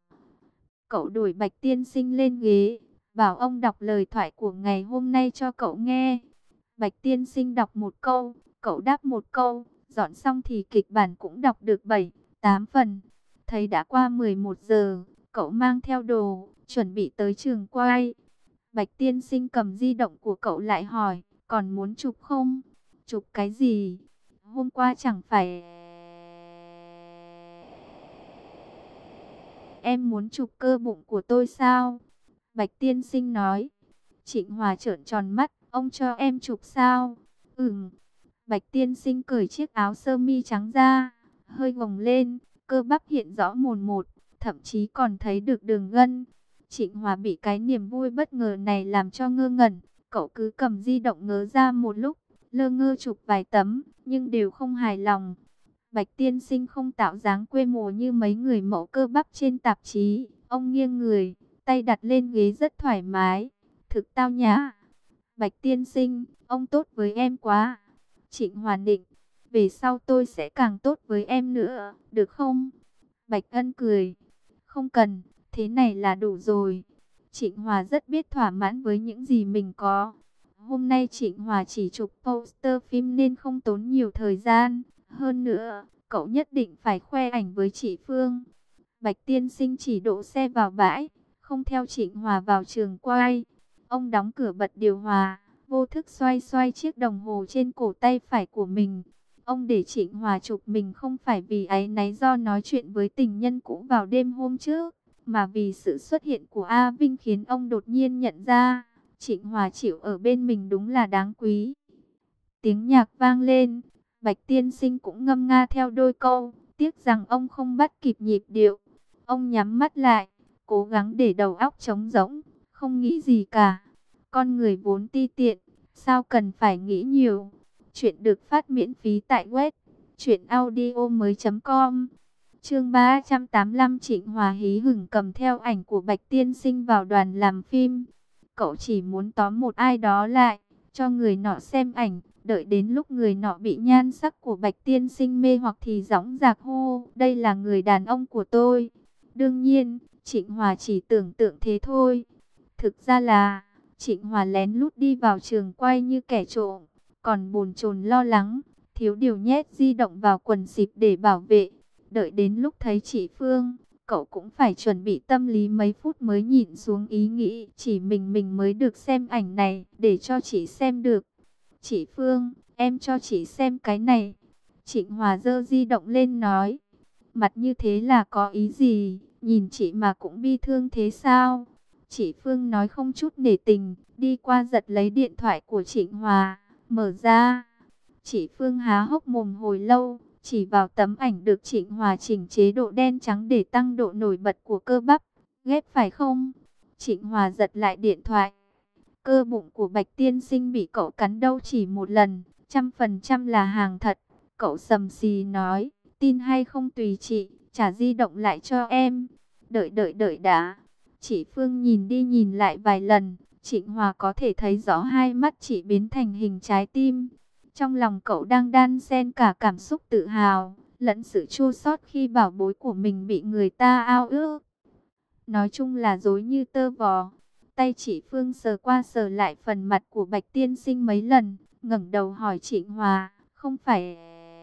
Cậu đuổi Bạch tiên sinh lên ghế, bảo ông đọc lời thoại của ngày hôm nay cho cậu nghe. Bạch tiên sinh đọc một câu, cậu đáp một câu, dọn xong thì kịch bản cũng đọc được bảy, tám phần. Thấy đã qua mười một giờ, cậu mang theo đồ, chuẩn bị tới trường quay. Bạch tiên sinh cầm di động của cậu lại hỏi, còn muốn chụp không? Chụp cái gì? Hôm qua chẳng phải em muốn chụp cơ bụng của tôi sao? Bạch tiên sinh nói. Trịnh Hòa trợn tròn mắt, ông cho em chụp sao? Ừm. Bạch tiên sinh cởi chiếc áo sơ mi trắng ra, hơi gồng lên, cơ bắp hiện rõ mồn một, thậm chí còn thấy được đường gân. Trịnh Hòa bị cái niềm vui bất ngờ này làm cho ngơ ngẩn, cậu cứ cầm di động ngớ ra một lúc, lơ ngơ chụp vài tấm, nhưng đều không hài lòng. Bạch tiên sinh không tạo dáng quê mùa như mấy người mẫu cơ bắp trên tạp chí, ông nghiêng người, tay đặt lên ghế rất thoải mái, thực tao nhã. Bạch tiên sinh, ông tốt với em quá. Trịnh Hòa định, về sau tôi sẽ càng tốt với em nữa, được không? Bạch Ân cười, không cần, thế này là đủ rồi. Trịnh Hòa rất biết thỏa mãn với những gì mình có. Hôm nay Trịnh Hòa chỉ chụp poster phim nên không tốn nhiều thời gian. Hơn nữa, cậu nhất định phải khoe ảnh với chị Phương. Bạch tiên sinh chỉ đỗ xe vào bãi, không theo Trịnh Hòa vào trường quay. Ông đóng cửa bật điều hòa, vô thức xoay xoay chiếc đồng hồ trên cổ tay phải của mình. Ông để Trịnh Hòa chụp mình không phải vì áy náy do nói chuyện với tình nhân cũ vào đêm hôm trước, mà vì sự xuất hiện của A Vinh khiến ông đột nhiên nhận ra, Trịnh Hòa chịu ở bên mình đúng là đáng quý. Tiếng nhạc vang lên, Bạch tiên sinh cũng ngâm nga theo đôi câu, tiếc rằng ông không bắt kịp nhịp điệu. Ông nhắm mắt lại, cố gắng để đầu óc trống rỗng, không nghĩ gì cả. Con người vốn ti tiện, sao cần phải nghĩ nhiều. Chuyện được phát miễn phí tại web truyện audio mới chấm com. Chương ba trăm tám mươi lăm. Trịnh Hòa hí hửng cầm theo ảnh của Bạch tiên sinh vào đoàn làm phim. Cậu chỉ muốn tóm một ai đó lại, cho người nọ xem ảnh, đợi đến lúc người nọ bị nhan sắc của Bạch tiên sinh mê hoặc thì dõng dạc hô, đây là người đàn ông của tôi. Đương nhiên, Trịnh Hòa chỉ tưởng tượng thế thôi. Thực ra là, Trịnh Hòa lén lút đi vào trường quay như kẻ trộm, còn bồn chồn lo lắng, thiếu điều nhét di động vào quần xịp để bảo vệ. Đợi đến lúc thấy chị Phương, cậu cũng phải chuẩn bị tâm lý mấy phút mới nhịn xuống ý nghĩ chỉ mình mình mới được xem ảnh này, để cho chị xem được. Chị Phương, em cho chị xem cái này. Trịnh Hòa giơ di động lên nói, mặt như thế là có ý gì, nhìn chị mà cũng bi thương thế sao? Chị Phương nói không chút nể tình, đi qua giật lấy điện thoại của Trịnh Hòa, mở ra. Chị Phương há hốc mồm hồi lâu, chỉ vào tấm ảnh được Trịnh Hòa chỉnh chế độ đen trắng để tăng độ nổi bật của cơ bắp. Ghép phải không? Trịnh Hòa giật lại điện thoại. Cơ bụng của Bạch tiên sinh bị cậu cắn đâu chỉ một lần, trăm phần trăm là hàng thật. Cậu sầm xì nói, tin hay không tùy chị, trả di động lại cho em. Đợi đợi đợi đã. Chị Phương nhìn đi nhìn lại vài lần, Trịnh Hòa có thể thấy rõ hai mắt chị biến thành hình trái tim. Trong lòng cậu đang đan xen cả cảm xúc tự hào, lẫn sự chua xót khi bảo bối của mình bị người ta ao ước. Nói chung là dối như tơ vò. Tay chị Phương sờ qua sờ lại phần mặt của Bạch tiên sinh mấy lần, ngẩng đầu hỏi Trịnh Hòa, không phải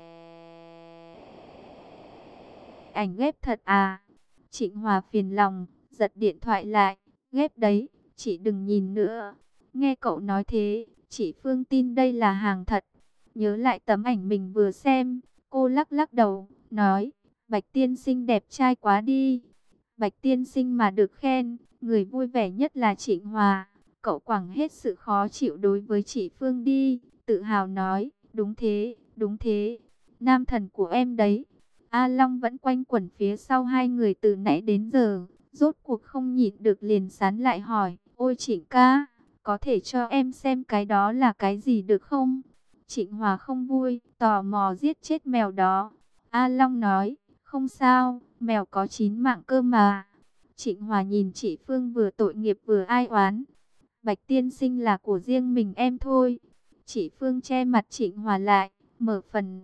ảnh ghép thật à? Trịnh Hòa phiền lòng, giật điện thoại lại, ghép đấy, chị đừng nhìn nữa. Nghe cậu nói thế, chị Phương tin đây là hàng thật. Nhớ lại tấm ảnh mình vừa xem, cô lắc lắc đầu, nói, Bạch tiên sinh đẹp trai quá đi. Bạch tiên sinh mà được khen, người vui vẻ nhất là Trịnh Hòa. Cậu quẳng hết sự khó chịu đối với chị Phương đi, tự hào nói, đúng thế, đúng thế, nam thần của em đấy. A Long vẫn quanh quẩn phía sau hai người từ nãy đến giờ, rốt cuộc không nhịn được liền sán lại hỏi, ôi Trịnh ca, có thể cho em xem cái đó là cái gì được không? Trịnh Hòa không vui, tò mò giết chết mèo đó. A Long nói, không sao, mèo có chín mạng cơ mà. Trịnh Hòa nhìn chị Phương vừa tội nghiệp vừa ai oán. Bạch tiên sinh là của riêng mình em thôi. Chị Phương che mặt Trịnh Hòa lại, mở phần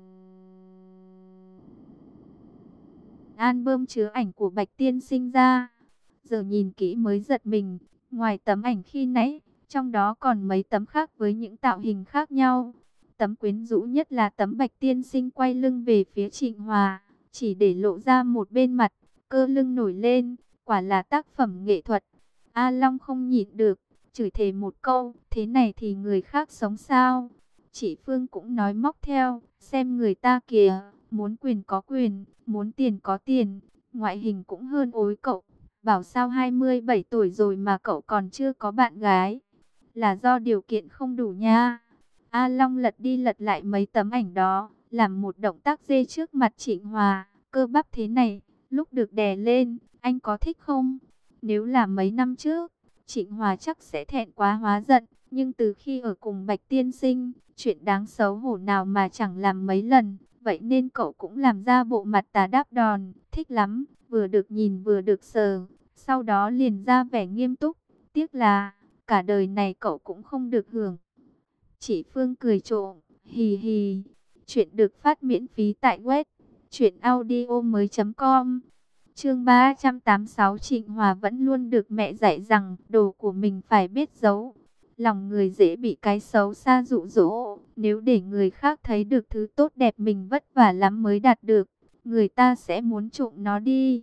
album chứa ảnh của Bạch tiên sinh ra. Giờ nhìn kỹ mới giật mình, ngoài tấm ảnh khi nãy, trong đó còn mấy tấm khác với những tạo hình khác nhau. Tấm quyến rũ nhất là tấm Bạch tiên sinh quay lưng về phía Trịnh Hòa, chỉ để lộ ra một bên mặt, cơ lưng nổi lên, quả là tác phẩm nghệ thuật. A Long không nhịn được, chửi thề một câu, thế này thì người khác sống sao? Chị Phương cũng nói móc theo, xem người ta kìa, muốn quyền có quyền, muốn tiền có tiền, ngoại hình cũng hơn ối cậu. Bảo sao hai mươi bảy tuổi rồi mà cậu còn chưa có bạn gái, là do điều kiện không đủ nha. A Long lật đi lật lại mấy tấm ảnh đó, làm một động tác dê trước mặt Trịnh Hòa, cơ bắp thế này, lúc được đè lên, anh có thích không? Nếu là mấy năm trước, Trịnh Hòa chắc sẽ thẹn quá hóa giận, nhưng từ khi ở cùng Bạch tiên sinh, chuyện đáng xấu hổ nào mà chẳng làm mấy lần, vậy nên cậu cũng làm ra bộ mặt tà đáp đòn, thích lắm, vừa được nhìn vừa được sờ, sau đó liền ra vẻ nghiêm túc, tiếc là cả đời này cậu cũng không được hưởng. Chị Phương cười trộm, hì hì. Chuyện được phát miễn phí tại web truyện audio mới chấm com. Chương ba trăm tám mươi sáu. Trịnh Hòa vẫn luôn được mẹ dạy rằng đồ của mình phải biết giấu. Lòng người dễ bị cái xấu xa dụ dỗ. Nếu để người khác thấy được thứ tốt đẹp mình vất vả lắm mới đạt được, người ta sẽ muốn trộm nó đi.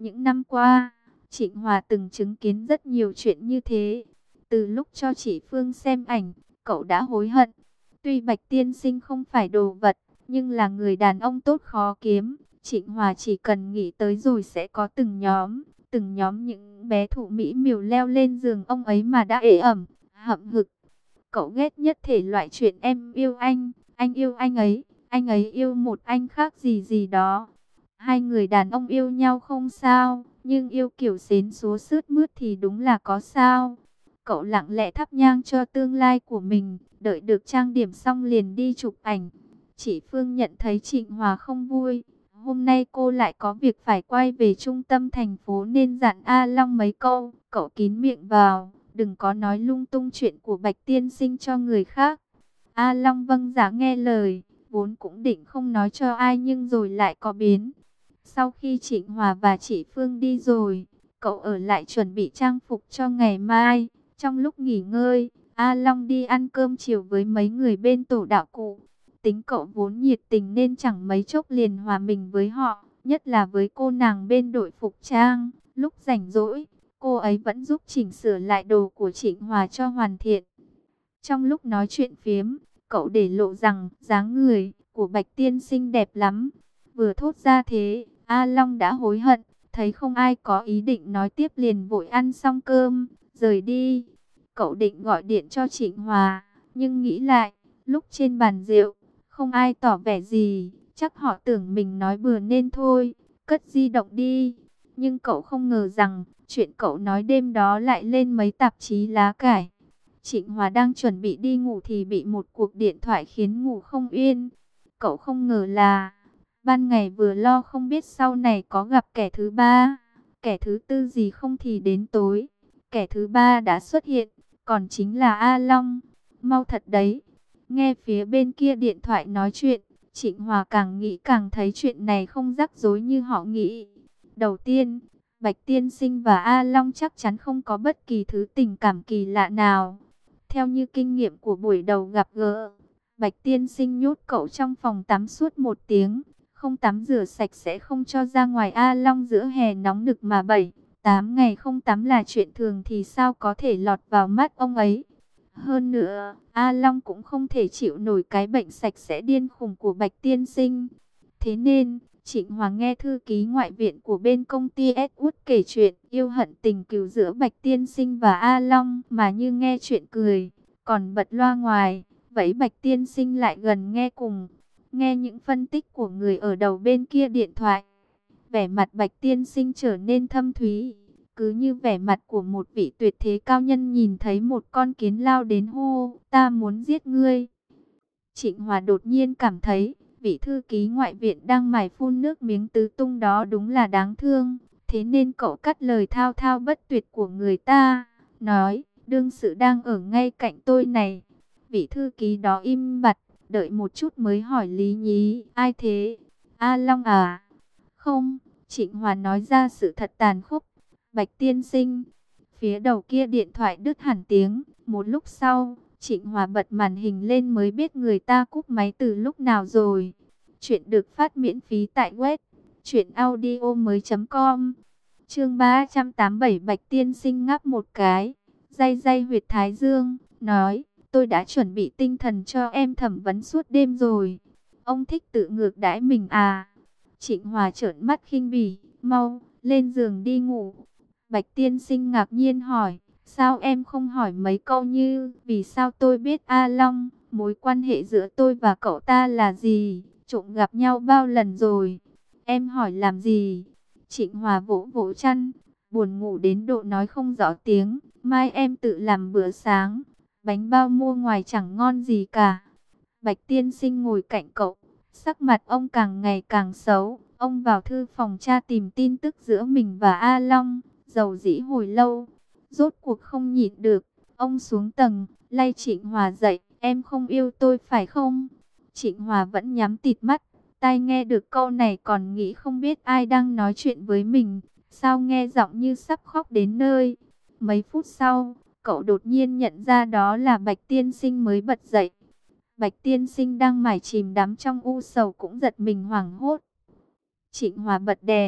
Những năm qua, Trịnh Hòa từng chứng kiến rất nhiều chuyện như thế. Từ lúc cho chị Phương xem ảnh, cậu đã hối hận. Tuy Bạch tiên sinh không phải đồ vật, nhưng là người đàn ông tốt khó kiếm. Trịnh Hòa chỉ cần nghĩ tới rồi sẽ có từng nhóm, từng nhóm những bé thụ mỹ miều leo lên giường ông ấy mà đã ế ẩm, hậm hực. Cậu ghét nhất thể loại chuyện em yêu anh, anh yêu anh ấy, anh ấy yêu một anh khác gì gì đó. Hai người đàn ông yêu nhau không sao, nhưng yêu kiểu xến xúa sướt mướt thì đúng là có sao. Cậu lặng lẽ thắp nhang cho tương lai của mình, đợi được trang điểm xong liền đi chụp ảnh. Chị Phương nhận thấy Trịnh Hòa không vui. Hôm nay cô lại có việc phải quay về trung tâm thành phố nên dặn A Long mấy câu. Cậu kín miệng vào, đừng có nói lung tung chuyện của Bạch tiên sinh cho người khác. A Long vâng dạ nghe lời, vốn cũng định không nói cho ai nhưng rồi lại có biến. Sau khi Trịnh Hòa và chị Phương đi rồi, cậu ở lại chuẩn bị trang phục cho ngày mai. Trong lúc nghỉ ngơi, A Long đi ăn cơm chiều với mấy người bên tổ đạo cụ. Tính cậu vốn nhiệt tình nên chẳng mấy chốc liền hòa mình với họ, nhất là với cô nàng bên đội phục trang. Lúc rảnh rỗi, cô ấy vẫn giúp chỉnh sửa lại đồ của Trịnh Hòa cho hoàn thiện. Trong lúc nói chuyện phiếm, cậu để lộ rằng dáng người của Bạch tiên sinh đẹp lắm. Vừa thốt ra thế, A Long đã hối hận, thấy không ai có ý định nói tiếp liền vội ăn xong cơm, rời đi. Cậu định gọi điện cho Trịnh Hòa, nhưng nghĩ lại, lúc trên bàn rượu, không ai tỏ vẻ gì, chắc họ tưởng mình nói bừa nên thôi, cất di động đi. Nhưng cậu không ngờ rằng, chuyện cậu nói đêm đó lại lên mấy tạp chí lá cải. Trịnh Hòa đang chuẩn bị đi ngủ thì bị một cuộc điện thoại khiến ngủ không yên. Cậu không ngờ là, ban ngày vừa lo không biết sau này có gặp kẻ thứ ba, kẻ thứ tư gì không thì đến tối, kẻ thứ ba đã xuất hiện, còn chính là A Long. Mau thật đấy. Nghe phía bên kia điện thoại nói chuyện, Trịnh Hòa càng nghĩ càng thấy chuyện này không rắc rối như họ nghĩ. Đầu tiên, Bạch tiên sinh và A Long chắc chắn không có bất kỳ thứ tình cảm kỳ lạ nào. Theo như kinh nghiệm của buổi đầu gặp gỡ, Bạch tiên sinh nhốt cậu trong phòng tắm suốt một tiếng, không tắm rửa sạch sẽ không cho ra ngoài. A Long giữa hè nóng nực mà bảy, tám ngày không tắm là chuyện thường thì sao có thể lọt vào mắt ông ấy. Hơn nữa, A Long cũng không thể chịu nổi cái bệnh sạch sẽ điên khùng của Bạch tiên sinh. Thế nên, Trịnh Hoàng nghe thư ký ngoại viện của bên công ty Edward kể chuyện yêu hận tình cừu giữa Bạch tiên sinh và A Long mà như nghe chuyện cười, còn bật loa ngoài, vậy Bạch tiên sinh lại gần nghe cùng. Nghe những phân tích của người ở đầu bên kia điện thoại, vẻ mặt Bạch tiên sinh trở nên thâm thúy, cứ như vẻ mặt của một vị tuyệt thế cao nhân nhìn thấy một con kiến lao đến hô, ta muốn giết ngươi. Trịnh Hòa đột nhiên cảm thấy, vị thư ký ngoại viện đang mải phun nước miếng tứ tung đó đúng là đáng thương. Thế nên cậu cắt lời thao thao bất tuyệt của người ta, nói, đương sự đang ở ngay cạnh tôi này. Vị thư ký đó im bặt, đợi một chút mới hỏi lý nhí, ai thế? A Long à? Không, Trịnh Hòa nói ra sự thật tàn khốc. Bạch tiên sinh. Phía đầu kia điện thoại đứt hẳn tiếng. Một lúc sau, Trịnh Hòa bật màn hình lên mới biết người ta cúp máy từ lúc nào rồi. Chuyện được phát miễn phí tại web truyện audio mới chấm com. Chương ba trăm tám mươi bảy. Bạch tiên sinh ngáp một cái, day day huyệt thái dương, nói, tôi đã chuẩn bị tinh thần cho em thẩm vấn suốt đêm rồi. Ông thích tự ngược đãi mình à? Trịnh Hòa trợn mắt khinh bỉ, mau, lên giường đi ngủ. Bạch tiên sinh ngạc nhiên hỏi, sao em không hỏi mấy câu như, vì sao tôi biết A Long, mối quan hệ giữa tôi và cậu ta là gì, trộm gặp nhau bao lần rồi. Em hỏi làm gì? Trịnh Hòa vỗ vỗ chăn, buồn ngủ đến độ nói không rõ tiếng, mai em tự làm bữa sáng, bánh bao mua ngoài chẳng ngon gì cả. Bạch tiên sinh ngồi cạnh cậu, sắc mặt ông càng ngày càng xấu. Ông vào thư phòng tra tìm tin tức giữa mình và A Long, dầu dĩ hồi lâu. Rốt cuộc không nhịn được, ông xuống tầng, lay Trịnh Hòa dậy. Em không yêu tôi phải không? Trịnh Hòa vẫn nhắm tịt mắt, tai nghe được câu này còn nghĩ không biết ai đang nói chuyện với mình. Sao nghe giọng như sắp khóc đến nơi. Mấy phút sau, cậu đột nhiên nhận ra đó là Bạch tiên sinh mới bật dậy. Bạch tiên sinh đang mải chìm đắm trong u sầu cũng giật mình hoảng hốt. Trịnh Hòa bật đèn,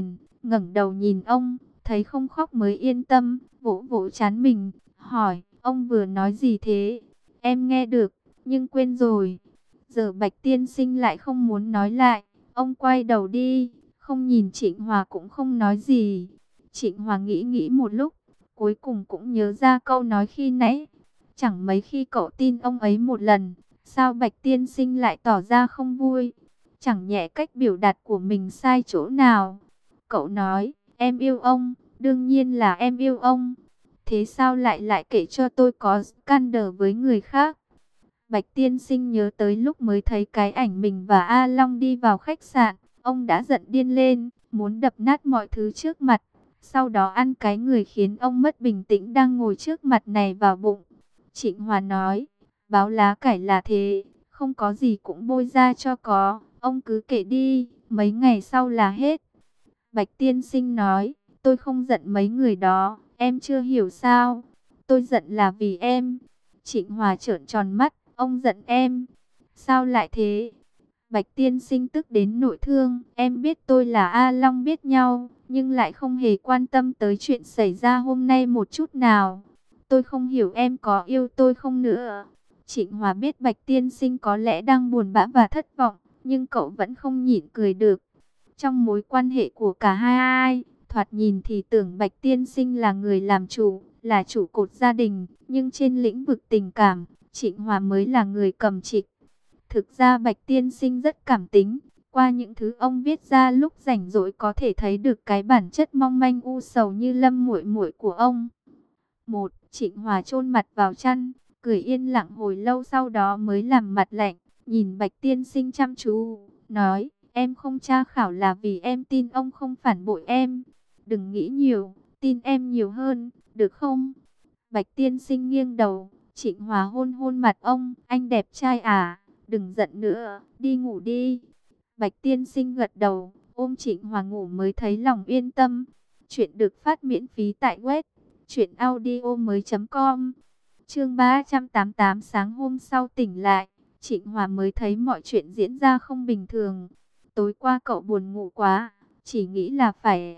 ngẩng đầu nhìn ông, thấy không khóc mới yên tâm, vỗ vỗ trán mình, hỏi, ông vừa nói gì thế? Em nghe được, nhưng quên rồi. Giờ Bạch tiên sinh lại không muốn nói lại, ông quay đầu đi, không nhìn Trịnh Hòa cũng không nói gì. Trịnh Hòa nghĩ nghĩ một lúc, cuối cùng cũng nhớ ra câu nói khi nãy. Chẳng mấy khi cậu tin ông ấy một lần, sao Bạch tiên sinh lại tỏ ra không vui? Chẳng nhẽ cách biểu đạt của mình sai chỗ nào? Cậu nói, em yêu ông, đương nhiên là em yêu ông. Thế sao lại lại kể cho tôi có scandal với người khác? Bạch tiên sinh nhớ tới lúc mới thấy cái ảnh mình và A Long đi vào khách sạn. Ông đã giận điên lên, muốn đập nát mọi thứ trước mặt. Sau đó ăn cái người khiến ông mất bình tĩnh đang ngồi trước mặt này vào bụng. Trịnh Hòa nói, báo lá cải là thế, không có gì cũng bôi ra cho có. Ông cứ kể đi, mấy ngày sau là hết. Bạch tiên sinh nói, tôi không giận mấy người đó, em chưa hiểu sao? Tôi giận là vì em. Trịnh Hòa trợn tròn mắt, ông giận em. Sao lại thế? Bạch tiên sinh tức đến nội thương, em biết tôi là A Long biết nhau, nhưng lại không hề quan tâm tới chuyện xảy ra hôm nay một chút nào. Tôi không hiểu em có yêu tôi không nữa. Trịnh Hòa biết Bạch tiên sinh có lẽ đang buồn bã và thất vọng, nhưng cậu vẫn không nhịn cười được. Trong mối quan hệ của cả hai ai, thoạt nhìn thì tưởng Bạch tiên sinh là người làm chủ, là trụ cột gia đình, nhưng trên lĩnh vực tình cảm, Trịnh Hòa mới là người cầm trịch. Thực ra Bạch tiên sinh rất cảm tính, qua những thứ ông viết ra lúc rảnh rỗi có thể thấy được cái bản chất mong manh u sầu như lâm muội muội của ông. Một, Trịnh Hòa chôn mặt vào chăn, cười yên lặng hồi lâu, sau đó mới làm mặt lạnh, nhìn Bạch tiên sinh chăm chú, nói, em không tra khảo là vì em tin ông không phản bội em. Đừng nghĩ nhiều, tin em nhiều hơn, được không? Bạch tiên sinh nghiêng đầu, Trịnh Hòa hôn hôn mặt ông, anh đẹp trai à, đừng giận nữa, đi ngủ đi. Bạch tiên sinh gật đầu, ôm Trịnh Hòa ngủ mới thấy lòng yên tâm. Chuyện được phát miễn phí tại web truyện audio mới chấm com. Chương ba trăm tám mươi tám. Sáng hôm sau tỉnh lại, Trịnh Hòa mới thấy mọi chuyện diễn ra không bình thường. Tối qua cậu buồn ngủ quá, chỉ nghĩ là phải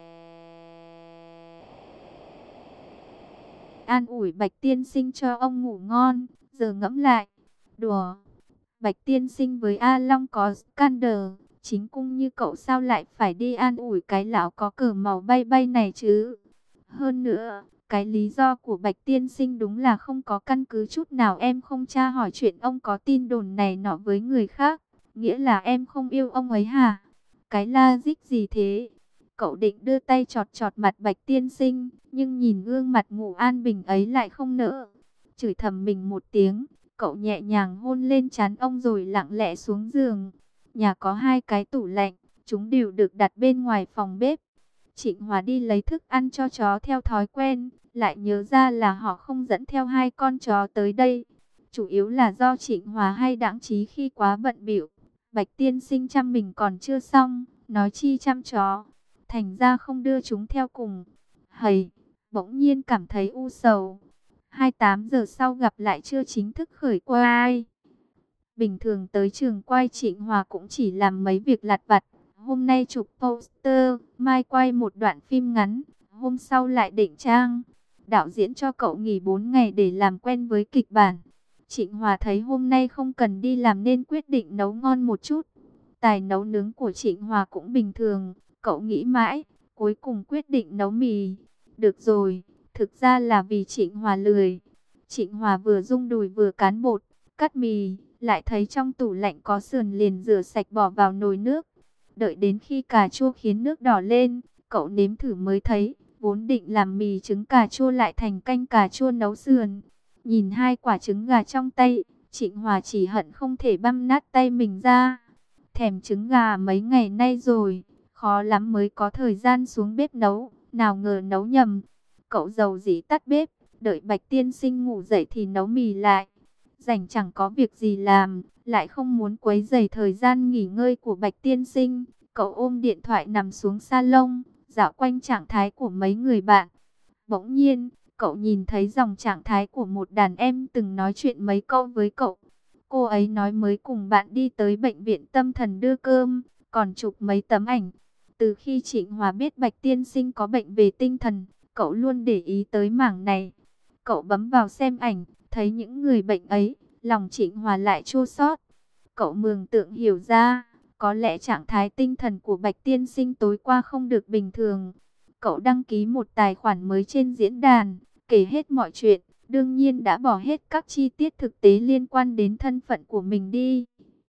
an ủi Bạch tiên sinh cho ông ngủ ngon. Giờ ngẫm lại, đùa, Bạch tiên sinh với A Long có scandal, chính cung như cậu sao lại phải đi an ủi cái lão có cờ màu bay bay này chứ? Hơn nữa, cái lý do của Bạch tiên sinh đúng là không có căn cứ chút nào. Em không tra hỏi chuyện ông có tin đồn này nọ với người khác, nghĩa là em không yêu ông ấy hả? Cái logic gì thế? Cậu định đưa tay chọt chọt mặt Bạch tiên sinh, nhưng nhìn gương mặt ngủ an bình ấy lại không nỡ. Chửi thầm mình một tiếng, cậu nhẹ nhàng hôn lên trán ông rồi lặng lẽ xuống giường. Nhà có hai cái tủ lạnh, chúng đều được đặt bên ngoài phòng bếp. Trịnh Hòa đi lấy thức ăn cho chó theo thói quen, lại nhớ ra là họ không dẫn theo hai con chó tới đây. Chủ yếu là do Trịnh Hòa hay đãng trí khi quá bận bịu. Bạch tiên sinh chăm mình còn chưa xong, nói chi chăm chó, thành ra không đưa chúng theo cùng. Hầy, bỗng nhiên cảm thấy u sầu. hai mươi tám giờ sau gặp lại chưa chính thức khởi quay. Bình thường tới trường quay Trịnh Hòa cũng chỉ làm mấy việc lặt vặt. Hôm nay chụp poster, mai quay một đoạn phim ngắn, hôm sau lại định trang. Đạo diễn cho cậu nghỉ bốn ngày để làm quen với kịch bản. Trịnh Hòa thấy hôm nay không cần đi làm nên quyết định nấu ngon một chút. Tài nấu nướng của Trịnh Hòa cũng bình thường, cậu nghĩ mãi, cuối cùng quyết định nấu mì. Được rồi, thực ra là vì Trịnh Hòa lười. Trịnh Hòa vừa rung đùi vừa cán bột, cắt mì, lại thấy trong tủ lạnh có sườn liền rửa sạch bỏ vào nồi nước. Đợi đến khi cà chua khiến nước đỏ lên, cậu nếm thử mới thấy, vốn định làm mì trứng cà chua lại thành canh cà chua nấu sườn. Nhìn hai quả trứng gà trong tay, Trịnh Hòa chỉ hận không thể băm nát tay mình ra. Thèm trứng gà mấy ngày nay rồi, khó lắm mới có thời gian xuống bếp nấu, nào ngờ nấu nhầm. Cậu dầu dĩ tắt bếp, đợi Bạch tiên sinh ngủ dậy thì nấu mì lại. Rảnh chẳng có việc gì làm, lại không muốn quấy rầy thời gian nghỉ ngơi của Bạch tiên sinh. Cậu ôm điện thoại nằm xuống salon, dạo quanh trạng thái của mấy người bạn. Bỗng nhiên, cậu nhìn thấy dòng trạng thái của một đàn em từng nói chuyện mấy câu với cậu. Cô ấy nói mới cùng bạn đi tới bệnh viện tâm thần đưa cơm, còn chụp mấy tấm ảnh. Từ khi Trịnh Hòa biết Bạch tiên sinh có bệnh về tinh thần, cậu luôn để ý tới mảng này. Cậu bấm vào xem ảnh, thấy những người bệnh ấy, lòng Trịnh Hòa lại chua xót. Cậu mường tượng hiểu ra, có lẽ trạng thái tinh thần của Bạch tiên sinh tối qua không được bình thường. Cậu đăng ký một tài khoản mới trên diễn đàn, kể hết mọi chuyện, đương nhiên đã bỏ hết các chi tiết thực tế liên quan đến thân phận của mình đi.